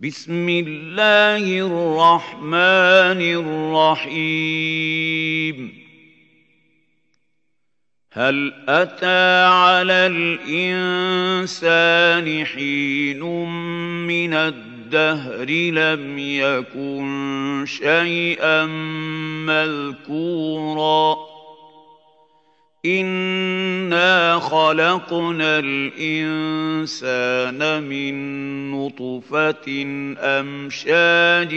بسم الله الرحمن الرحيم هل أتى على الإنسان حين من الدهر لم يكن شيئا مذكورا إنا خلقنا الإنسان من نطفة أمشاج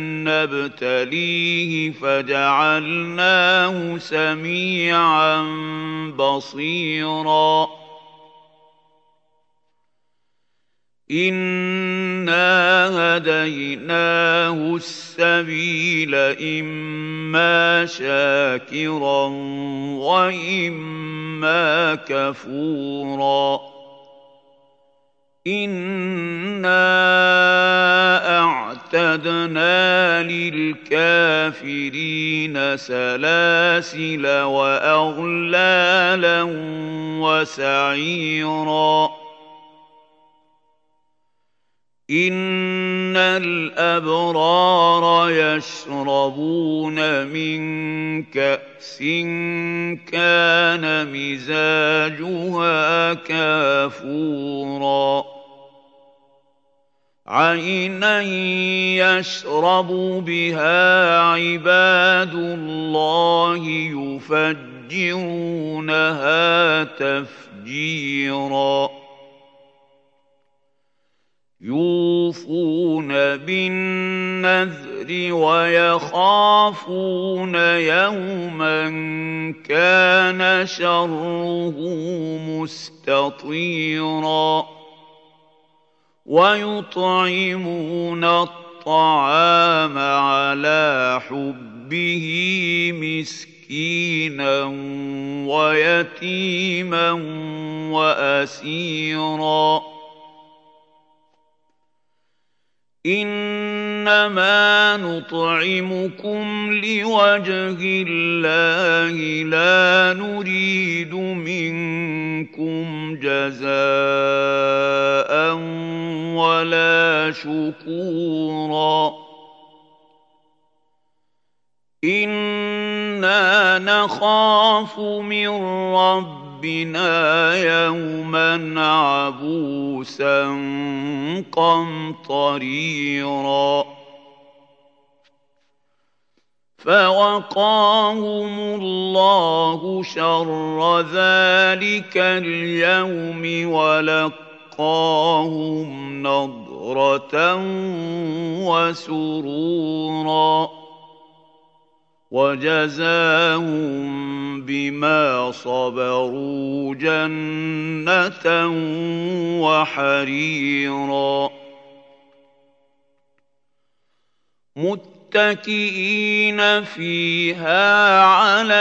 نبتليه فجعلناه سميعا بصيرا إنا هديناه السبيل إما شاكرا وإما كفورا إنا أعتدنا للكافرين سلاسل وأغلالا وسعيرا إن الأبرار يشربون من كأس كان مزاجها كافورا عينا يشرب بها عباد الله يفجرونها تفجيرا يوفون بالنذر ويخافون يوما كان شره مستطيرا ويطعمون الطعام على حبه مسكينا ويتيما وأسيرا إنما نطعمكم لوجه الله لا نريد منكم جزاء ولا شكورا إنا نخاف من ربنا يوما عبوسا قمطريرا فوقاهم الله شر ذلك اليوم ولقاهم نضرة وسرورا وجزاهم بما صبروا جنة وحريرا متكئين فيها على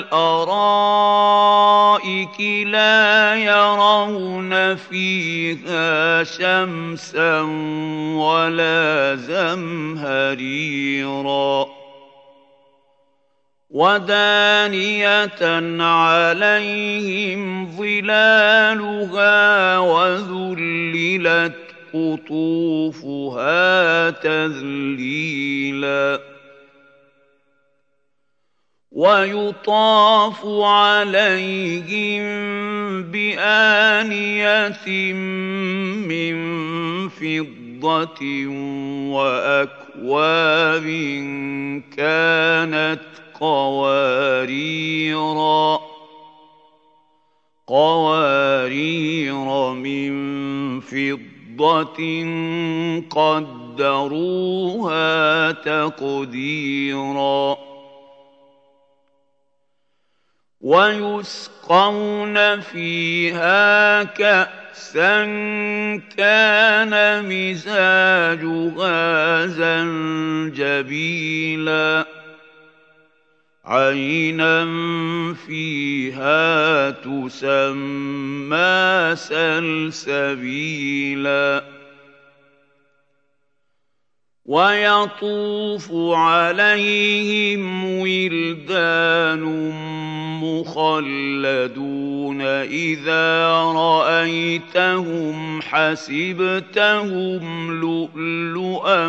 الأرائك لا يرون فيها شمسا ولا زمهريرا ودانية عليهم ظلالها وذللت قطوفها تذليلا ويطاف عليهم بآنية من فضة وأكواب كانت قوارير من فضة قدروها تقديرا ويسقون فيها كأسا كان مزاجها زنجبيلا عينا فيها تسمى سلسبيلا ويطوف عليهم ولدان مخلدون إذا رأيتهم حسبتهم لؤلؤا هُبُوءً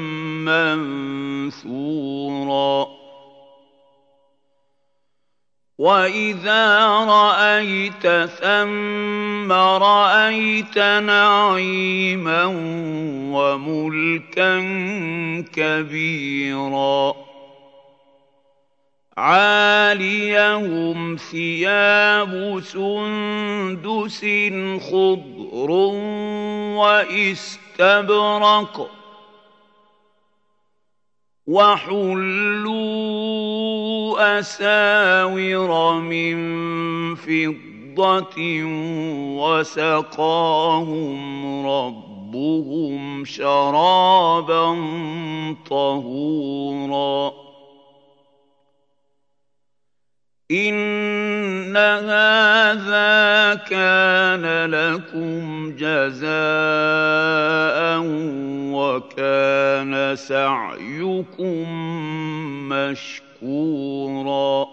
مَّنثُورًا وَإِذَا رَأَيْتَ ثَمَّ رَأَيْتَ نَعِيمًا وَمُلْكًا كَبِيرًا عَالِيَهُمْ ثِيَابُ سُندُسٍ خُضْرٌ وَإِسْتَبْرَقٌ وَحُلُّوا أَسَاوِرَ مِن فِضَّةٍ وَسَقَاهُمْ رَبُّهُمْ شَرَابًا طَهُورًا إِنَّ هَٰذَا كَانَ لَكُمْ جَزَاءً وَكَانَ سَعْيُكُم مَّشْكُورًا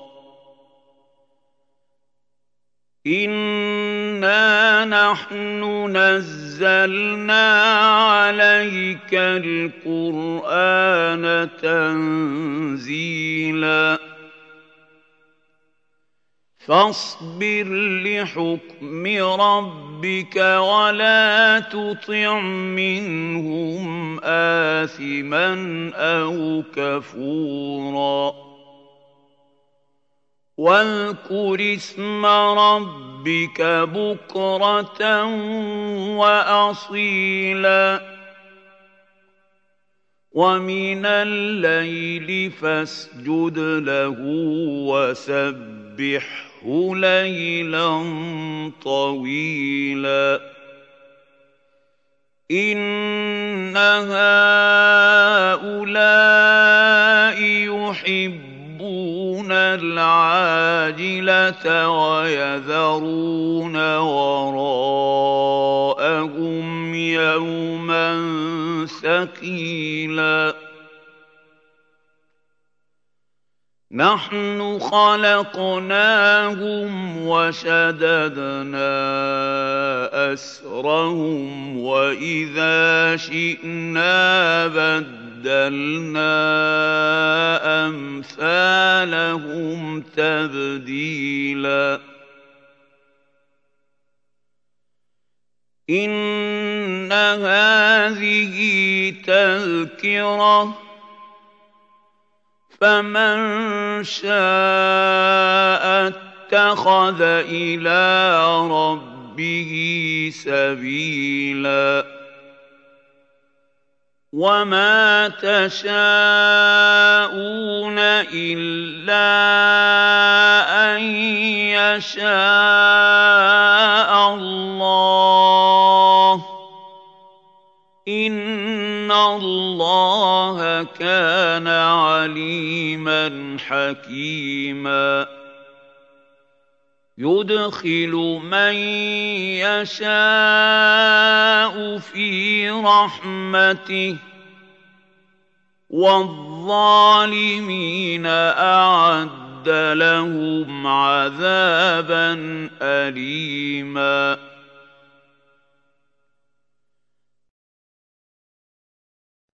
إِنَّا نَحْنُ نَزَّلْنَا عَلَيْكَ الْقُرْآنَ تَنزِيلًا فاصبر لحكم ربك ولا تطع منهم آثما أو كفورا واذكر اسم ربك بكرة وأصيلا ومن الليل فاسجد له وسبحه ليلا طويلا إن هؤلاء يحبون العاجلة ويذرون وراءهم يوما ثقيلا نحن خلقناهم وشددنا أسرهم وإذا شئنا بدلنا أمثالهم تبديلا إن هذه تذكرة فمن شاء اتخذ إلى ربه سبيلا وما تشاءون إلا أن يشاء الله إن الله كان عليما حكيما يدخل من يشاء في رحمته والظالمين أعد لهم عذابا أليما